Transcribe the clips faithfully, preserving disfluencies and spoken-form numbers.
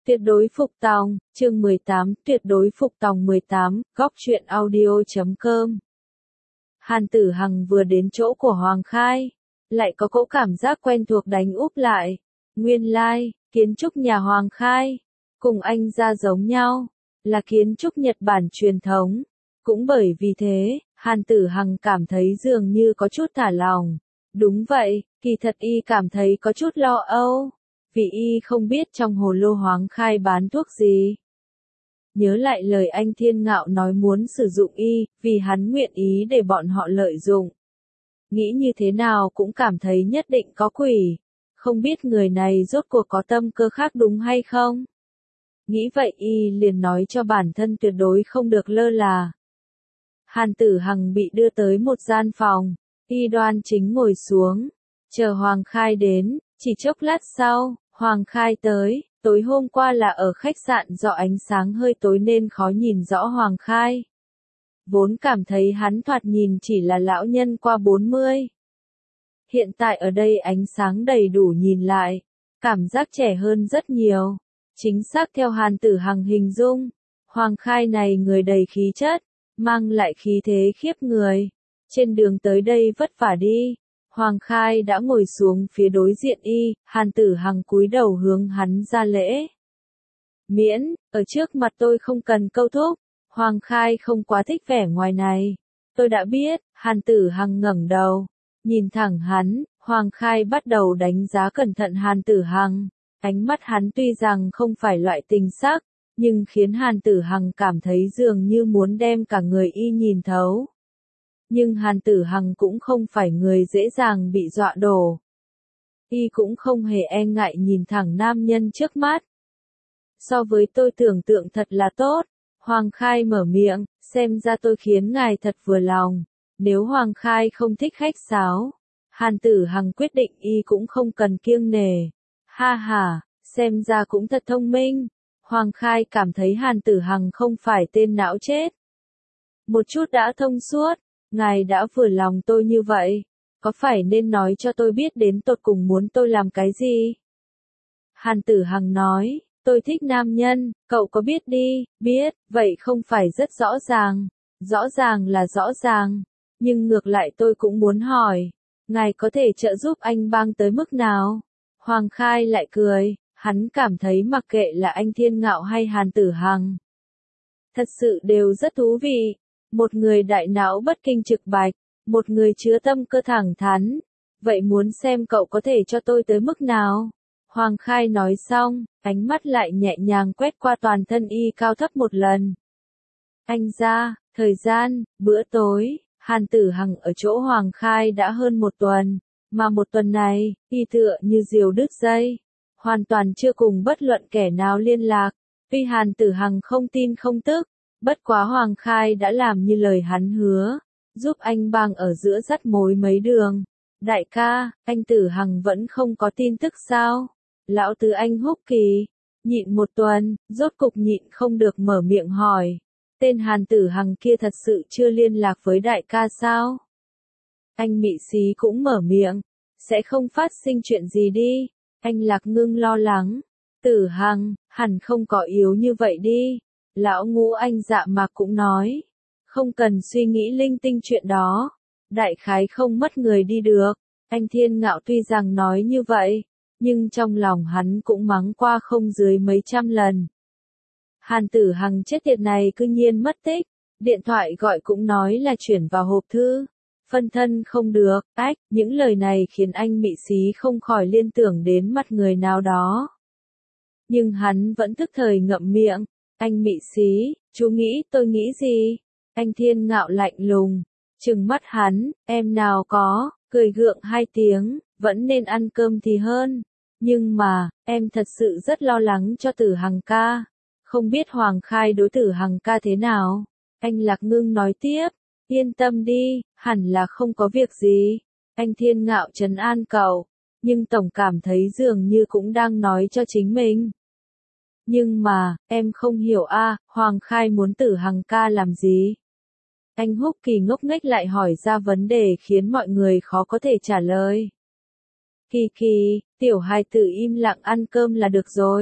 Tuyệt đối phục tòng, chương mười tám, tuyệt đối phục tòng mười tám, góc truyện audio chấm com. Hàn Tử Hằng vừa đến chỗ của Hoàng Khai, lại có cỗ cảm giác quen thuộc đánh úp lại. Nguyên lai, like, kiến trúc nhà Hoàng Khai, cùng anh ra giống nhau, là kiến trúc Nhật Bản truyền thống. Cũng bởi vì thế, Hàn Tử Hằng cảm thấy dường như có chút thả lòng. Đúng vậy, kỳ thật y cảm thấy có chút lo âu, vì y không biết trong hồ lô Hoàng Khai bán thuốc gì. Nhớ lại lời anh Thiên Ngạo nói muốn sử dụng y, vì hắn nguyện ý để bọn họ lợi dụng. Nghĩ như thế nào cũng cảm thấy nhất định có quỷ, không biết người này rốt cuộc có tâm cơ khác đúng hay không. Nghĩ vậy y liền nói cho bản thân tuyệt đối không được lơ là. Hàn Tử Hằng bị đưa tới một gian phòng, y đoan chính ngồi xuống, chờ Hoàng Khai đến, chỉ chốc lát sau, Hoàng Khai tới, tối hôm qua là ở khách sạn do ánh sáng hơi tối nên khó nhìn rõ Hoàng Khai. Vốn cảm thấy hắn thoạt nhìn chỉ là lão nhân qua bốn mươi. Hiện tại ở đây ánh sáng đầy đủ nhìn lại, cảm giác trẻ hơn rất nhiều. Chính xác theo Hàn Tử Hằng hình dung, Hoàng Khai này người đầy khí chất, mang lại khí thế khiếp người. Trên đường tới đây vất vả đi. Hoàng Khai đã ngồi xuống phía đối diện y, Hàn Tử Hằng cúi đầu hướng hắn ra lễ. Miễn, ở trước mặt tôi không cần câu thúc. Hoàng Khai không quá thích vẻ ngoài này. Tôi đã biết, Hàn Tử Hằng ngẩng đầu, nhìn thẳng hắn, Hoàng Khai bắt đầu đánh giá cẩn thận Hàn Tử Hằng. Ánh mắt hắn tuy rằng không phải loại tình sắc, nhưng khiến Hàn Tử Hằng cảm thấy dường như muốn đem cả người y nhìn thấu. Nhưng Hàn Tử Hằng cũng không phải người dễ dàng bị dọa đổ. Y cũng không hề e ngại nhìn thẳng nam nhân trước mắt. So với tôi tưởng tượng thật là tốt. Hoàng Khai mở miệng, xem ra tôi khiến ngài thật vừa lòng. Nếu Hoàng Khai không thích khách sáo, Hàn Tử Hằng quyết định y cũng không cần kiêng nể. Ha ha, xem ra cũng thật thông minh. Hoàng Khai cảm thấy Hàn Tử Hằng không phải tên não chết. Một chút đã thông suốt, ngài đã vừa lòng tôi như vậy, có phải nên nói cho tôi biết đến tột cùng muốn tôi làm cái gì? Hàn Tử Hằng nói, tôi thích nam nhân, cậu có biết đi, biết, vậy không phải rất rõ ràng, rõ ràng là rõ ràng, nhưng ngược lại tôi cũng muốn hỏi, ngài có thể trợ giúp anh bang tới mức nào? Hoàng Khai lại cười, hắn cảm thấy mặc kệ là anh Thiên Ngạo hay Hàn Tử Hằng, thật sự đều rất thú vị. Một người đại não bất kinh trực bạch, một người chứa tâm cơ thẳng thắn. Vậy muốn xem cậu có thể cho tôi tới mức nào? Hoàng Khai nói xong, ánh mắt lại nhẹ nhàng quét qua toàn thân y cao thấp một lần. Anh ra, thời gian, bữa tối, Hàn Tử Hằng ở chỗ Hoàng Khai đã hơn một tuần, mà một tuần này, y tựa như diều đứt dây, hoàn toàn chưa cùng bất luận kẻ nào liên lạc. Tuy Hàn Tử Hằng không tin không tức, bất quá Hoàng Khai đã làm như lời hắn hứa, giúp anh bang ở giữa dắt mối mấy đường. Đại ca, anh Tử Hằng vẫn không có tin tức sao? Lão tứ anh Húc Kỳ, nhịn một tuần, rốt cục nhịn không được mở miệng hỏi. Tên Hàn Tử Hằng kia thật sự chưa liên lạc với đại ca sao? Anh Mị Xí cũng mở miệng, sẽ không phát sinh chuyện gì đi. Anh Lạc Ngưng lo lắng. Tử Hằng, hẳn không có yếu như vậy đi. Lão Ngũ anh Dạ Mạc cũng nói, không cần suy nghĩ linh tinh chuyện đó, đại khái không mất người đi được. Anh Thiên Ngạo tuy rằng nói như vậy, nhưng trong lòng hắn cũng mắng qua không dưới mấy trăm lần. Hàn Tử Hằng chết tiệt này cư nhiên mất tích, điện thoại gọi cũng nói là chuyển vào hộp thư, phân thân không được, ách, những lời này khiến anh Mị Xí không khỏi liên tưởng đến mặt người nào đó. Nhưng hắn vẫn tức thời ngậm miệng. Anh Mị Xí, chú nghĩ tôi nghĩ gì? Anh Thiên Ngạo lạnh lùng, trừng mắt hắn, em nào có, cười gượng hai tiếng, vẫn nên ăn cơm thì hơn. Nhưng mà, em thật sự rất lo lắng cho Tử Hằng ca. Không biết Hoàng Khai đối Tử Hằng ca thế nào? Anh Lạc Ngưng nói tiếp, yên tâm đi, hẳn là không có việc gì. Anh Thiên Ngạo trấn an cậu, nhưng tổng cảm thấy dường như cũng đang nói cho chính mình. Nhưng mà, em không hiểu a, à, Hoàng Khai muốn Tử Hằng ca làm gì? Anh Húc Kỳ ngốc nghếch lại hỏi ra vấn đề khiến mọi người khó có thể trả lời. Kỳ kỳ, tiểu hài tử im lặng ăn cơm là được rồi.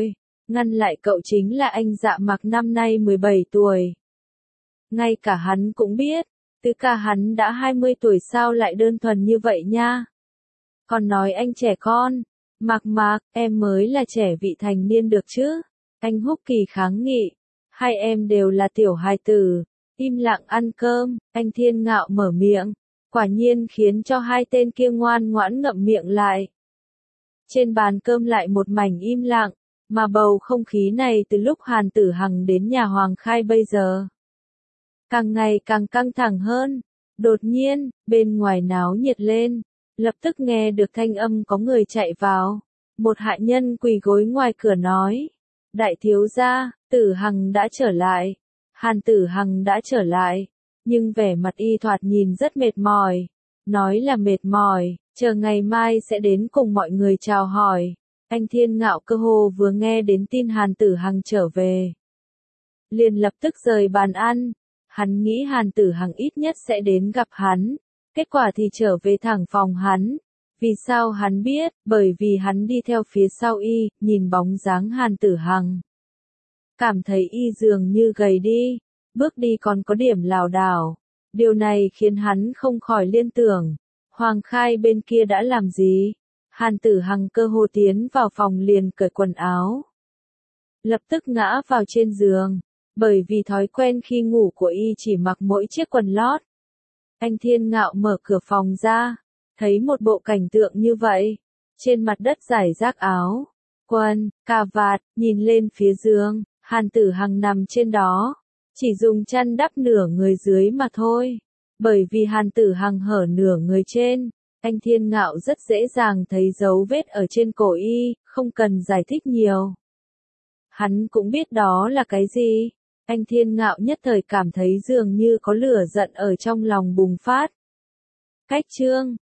Ngăn lại cậu chính là anh Dạ Mặc năm nay mười bảy tuổi. Ngay cả hắn cũng biết, Tứ ca hắn đã hai mươi tuổi sao lại đơn thuần như vậy nha. Còn nói anh trẻ con, Mạc Mạc, em mới là trẻ vị thành niên được chứ. Anh Húc Kỳ kháng nghị, hai em đều là tiểu hài tử, im lặng ăn cơm, anh Thiên Ngạo mở miệng, quả nhiên khiến cho hai tên kia ngoan ngoãn ngậm miệng lại. Trên bàn cơm lại một mảnh im lặng, mà bầu không khí này từ lúc Hàn Tử Hằng đến nhà Hoàng Khai bây giờ càng ngày càng căng thẳng hơn. Đột nhiên, bên ngoài náo nhiệt lên, lập tức nghe được thanh âm có người chạy vào. Một hạ nhân quỳ gối ngoài cửa nói, đại thiếu gia, Tử Hằng đã trở lại. Hàn Tử Hằng đã trở lại, nhưng vẻ mặt y thoạt nhìn rất mệt mỏi. Nói là mệt mỏi, chờ ngày mai sẽ đến cùng mọi người chào hỏi. Anh Thiên Ngạo cơ hồ vừa nghe đến tin Hàn Tử Hằng trở về, liền lập tức rời bàn ăn. Hắn nghĩ Hàn Tử Hằng ít nhất sẽ đến gặp hắn, kết quả thì trở về thẳng phòng hắn. Vì sao hắn biết? Bởi vì hắn đi theo phía sau y, nhìn bóng dáng Hàn Tử Hằng, cảm thấy y dường như gầy đi, bước đi còn có điểm lảo đảo. Điều này khiến hắn không khỏi liên tưởng, Hoàng Khai bên kia đã làm gì? Hàn Tử Hằng cơ hồ tiến vào phòng liền cởi quần áo, lập tức ngã vào trên giường. Bởi vì thói quen khi ngủ của y chỉ mặc mỗi chiếc quần lót. Anh Thiên Ngạo mở cửa phòng ra, thấy một bộ cảnh tượng như vậy. Trên mặt đất rải rác áo, quần, cà vạt, nhìn lên phía giường, Hàn Tử Hằng nằm trên đó, chỉ dùng chăn đắp nửa người dưới mà thôi. Bởi vì Hàn Tử Hằng hở nửa người trên, anh Thiên Ngạo rất dễ dàng thấy dấu vết ở trên cổ y, không cần giải thích nhiều. Hắn cũng biết đó là cái gì. Anh Thiên Ngạo nhất thời cảm thấy dường như có lửa giận ở trong lòng bùng phát. Cách chương